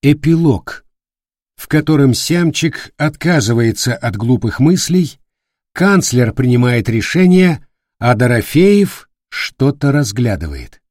Эпилог, в котором Сямчик отказывается от глупых мыслей, канцлер принимает решение, а Дорофеев что-то разглядывает.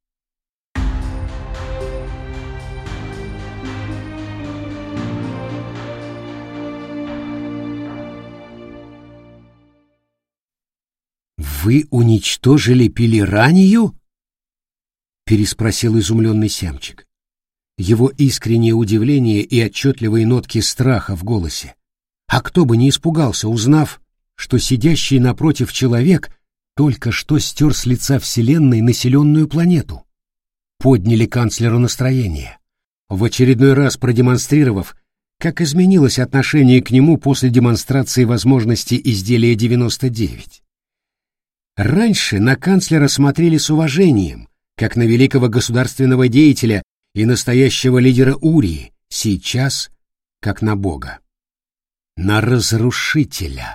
«Вы уничтожили Пелеранию?» — переспросил изумленный Сямчик. Его искреннее удивление и отчетливые нотки страха в голосе. А кто бы не испугался, узнав, что сидящий напротив человек только что стер с лица Вселенной населенную планету. Подняли канцлеру настроение, в очередной раз продемонстрировав, как изменилось отношение к нему после демонстрации возможностей изделия 99. Раньше на канцлера смотрели с уважением, как на великого государственного деятеля и настоящего лидера Урии, сейчас как на бога. На разрушителя.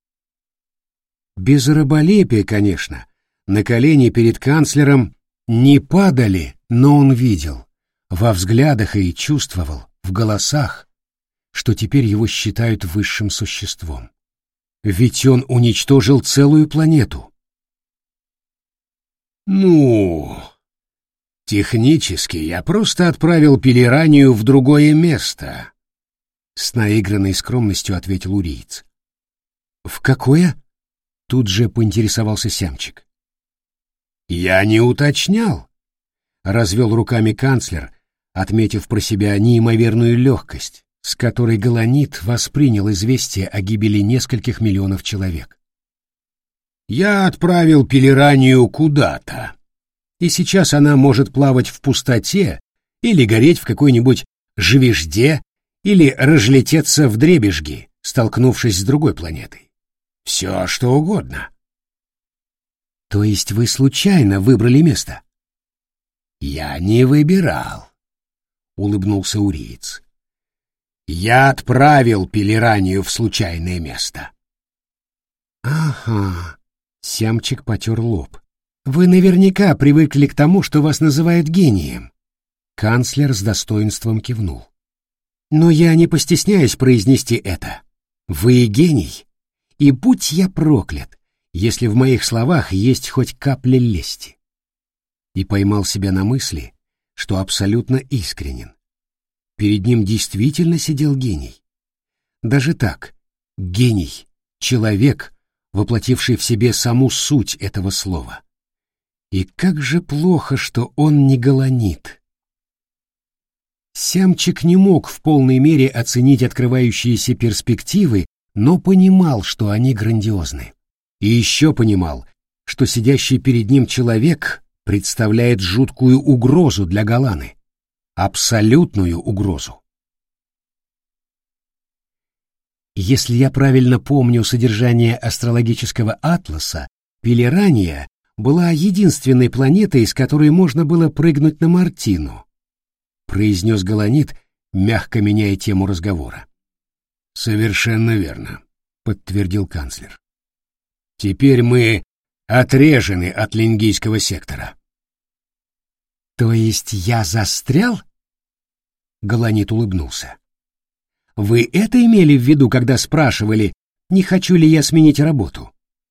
Без раболепия, конечно, на колени перед канцлером не падали, но он видел, во взглядах и чувствовал, в голосах, что теперь его считают высшим существом. Ведь он уничтожил целую планету. «Ну, технически я просто отправил Пелеранию в другое место», — с наигранной скромностью ответил уриец. «В какое?» — тут же поинтересовался Сямчик. «Я не уточнял», — развел руками канцлер, отметив про себя неимоверную легкость, с которой Галанит воспринял известие о гибели нескольких миллионов человек. «Я отправил Пелеранию куда-то, и сейчас она может плавать в пустоте или гореть в какой-нибудь живежде или разлететься вдребезги, столкнувшись с другой планетой. Все, что угодно». «То есть вы случайно выбрали место?» «Я не выбирал», — улыбнулся уриец. «Я отправил Пелеранию в случайное место». «Ага», — Сямчик потер лоб. «Вы наверняка привыкли к тому, что вас называют гением». Канцлер с достоинством кивнул. «Но я не постесняюсь произнести это. Вы гений, и будь я проклят, если в моих словах есть хоть капля лести». И поймал себя на мысли, что абсолютно искренен. Перед ним действительно сидел гений. Даже так, гений, человек, воплотивший в себе саму суть этого слова. И как же плохо, что он не Галанит. Сямчик не мог в полной мере оценить открывающиеся перспективы, но понимал, что они грандиозны. И еще понимал, что сидящий перед ним человек представляет жуткую угрозу для Галаны. Абсолютную угрозу. Если я правильно помню содержание астрологического атласа, Пелерания была единственной планетой, с которой можно было прыгнуть на Мартину, произнес Галанит, мягко меняя тему разговора. «Совершенно верно», — подтвердил канцлер. «Теперь мы отрежены от Лингийского сектора». «То есть я застрял?» Галанит улыбнулся. «Вы это имели в виду, когда спрашивали, не хочу ли я сменить работу?»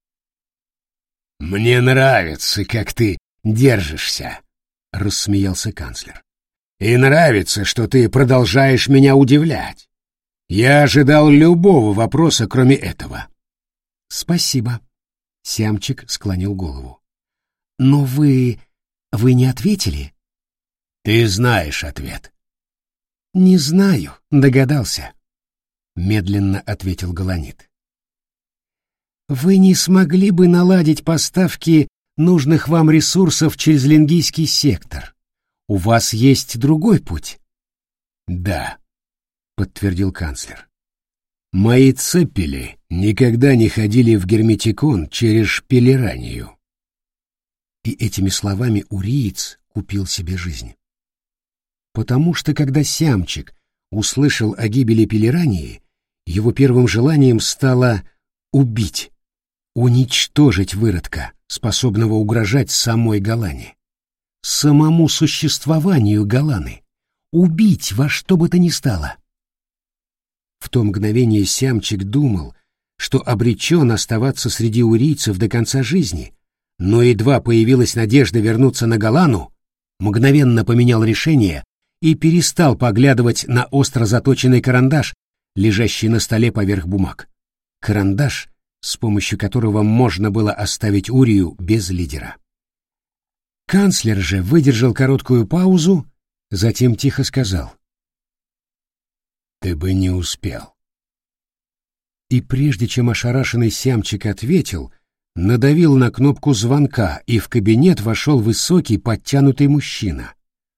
«Мне нравится, как ты держишься», — рассмеялся канцлер. «И нравится, что ты продолжаешь меня удивлять. Я ожидал любого вопроса, кроме этого». «Спасибо», — Сямчик склонил голову. «Но вы не ответили?» «Ты знаешь ответ». «Не знаю, догадался», — медленно ответил Галанит. «Вы не смогли бы наладить поставки нужных вам ресурсов через Лингийский сектор? У вас есть другой путь?» «Да», — подтвердил канцлер. «Мои цепели никогда не ходили в Герметикон через Пелеранию». И этими словами уриец купил себе жизнь. Потому что, когда Сямчик услышал о гибели Пелерании, его первым желанием стало убить, уничтожить выродка, способного угрожать самой Галане, самому существованию Галаны, убить во что бы то ни стало. В то мгновение Сямчик думал, что обречен оставаться среди урийцев до конца жизни, но едва появилась надежда вернуться на Голану, мгновенно поменял решение и перестал поглядывать на остро заточенный карандаш, лежащий на столе поверх бумаг. Карандаш, с помощью которого можно было оставить Урию без лидера. Канцлер же выдержал короткую паузу, затем тихо сказал: «Ты бы не успел». И прежде чем ошарашенный Сямчик ответил, надавил на кнопку звонка, и в кабинет вошел высокий подтянутый мужчина.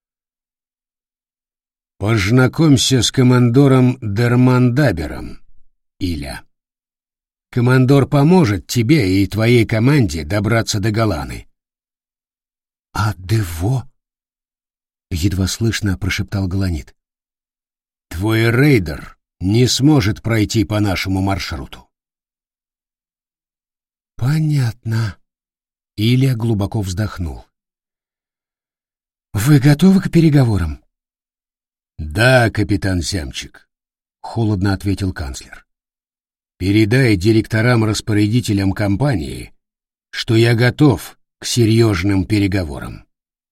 «Познакомься с командором Дермандабером, Иля. Командор поможет тебе и твоей команде добраться до Голаны». «А Дево?» — едва слышно прошептал Голанит. «Твой рейдер не сможет пройти по нашему маршруту». «Понятно». Илья глубоко вздохнул. «Вы готовы к переговорам?» «Да, капитан Сямчик», — холодно ответил канцлер. «Передай директорам-распорядителям компании, что я готов к серьезным переговорам».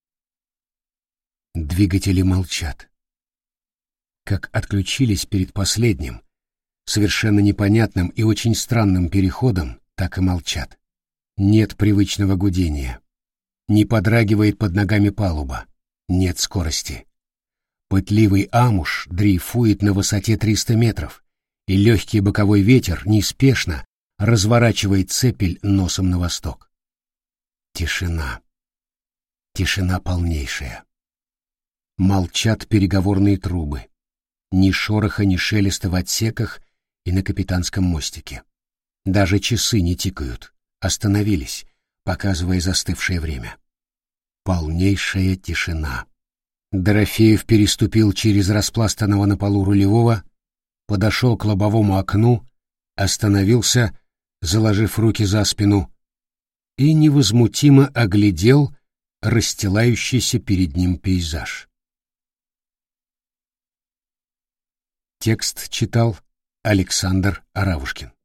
Двигатели молчат. Как отключились перед последним, совершенно непонятным и очень странным переходом, так и молчат. Нет привычного гудения. Не подрагивает под ногами палуба. Нет скорости. Пытливый амуш дрейфует на высоте 300 метров, и легкий боковой ветер неспешно разворачивает цепель носом на восток. Тишина. Тишина полнейшая. Молчат переговорные трубы. Ни шороха, ни шелеста в отсеках и на капитанском мостике. Даже часы не тикают, остановились, показывая застывшее время. Полнейшая тишина. Дорофеев переступил через распластанного на полу рулевого, подошел к лобовому окну, остановился, заложив руки за спину, и невозмутимо оглядел расстилающийся перед ним пейзаж. Текст читал Александр Аравушкин.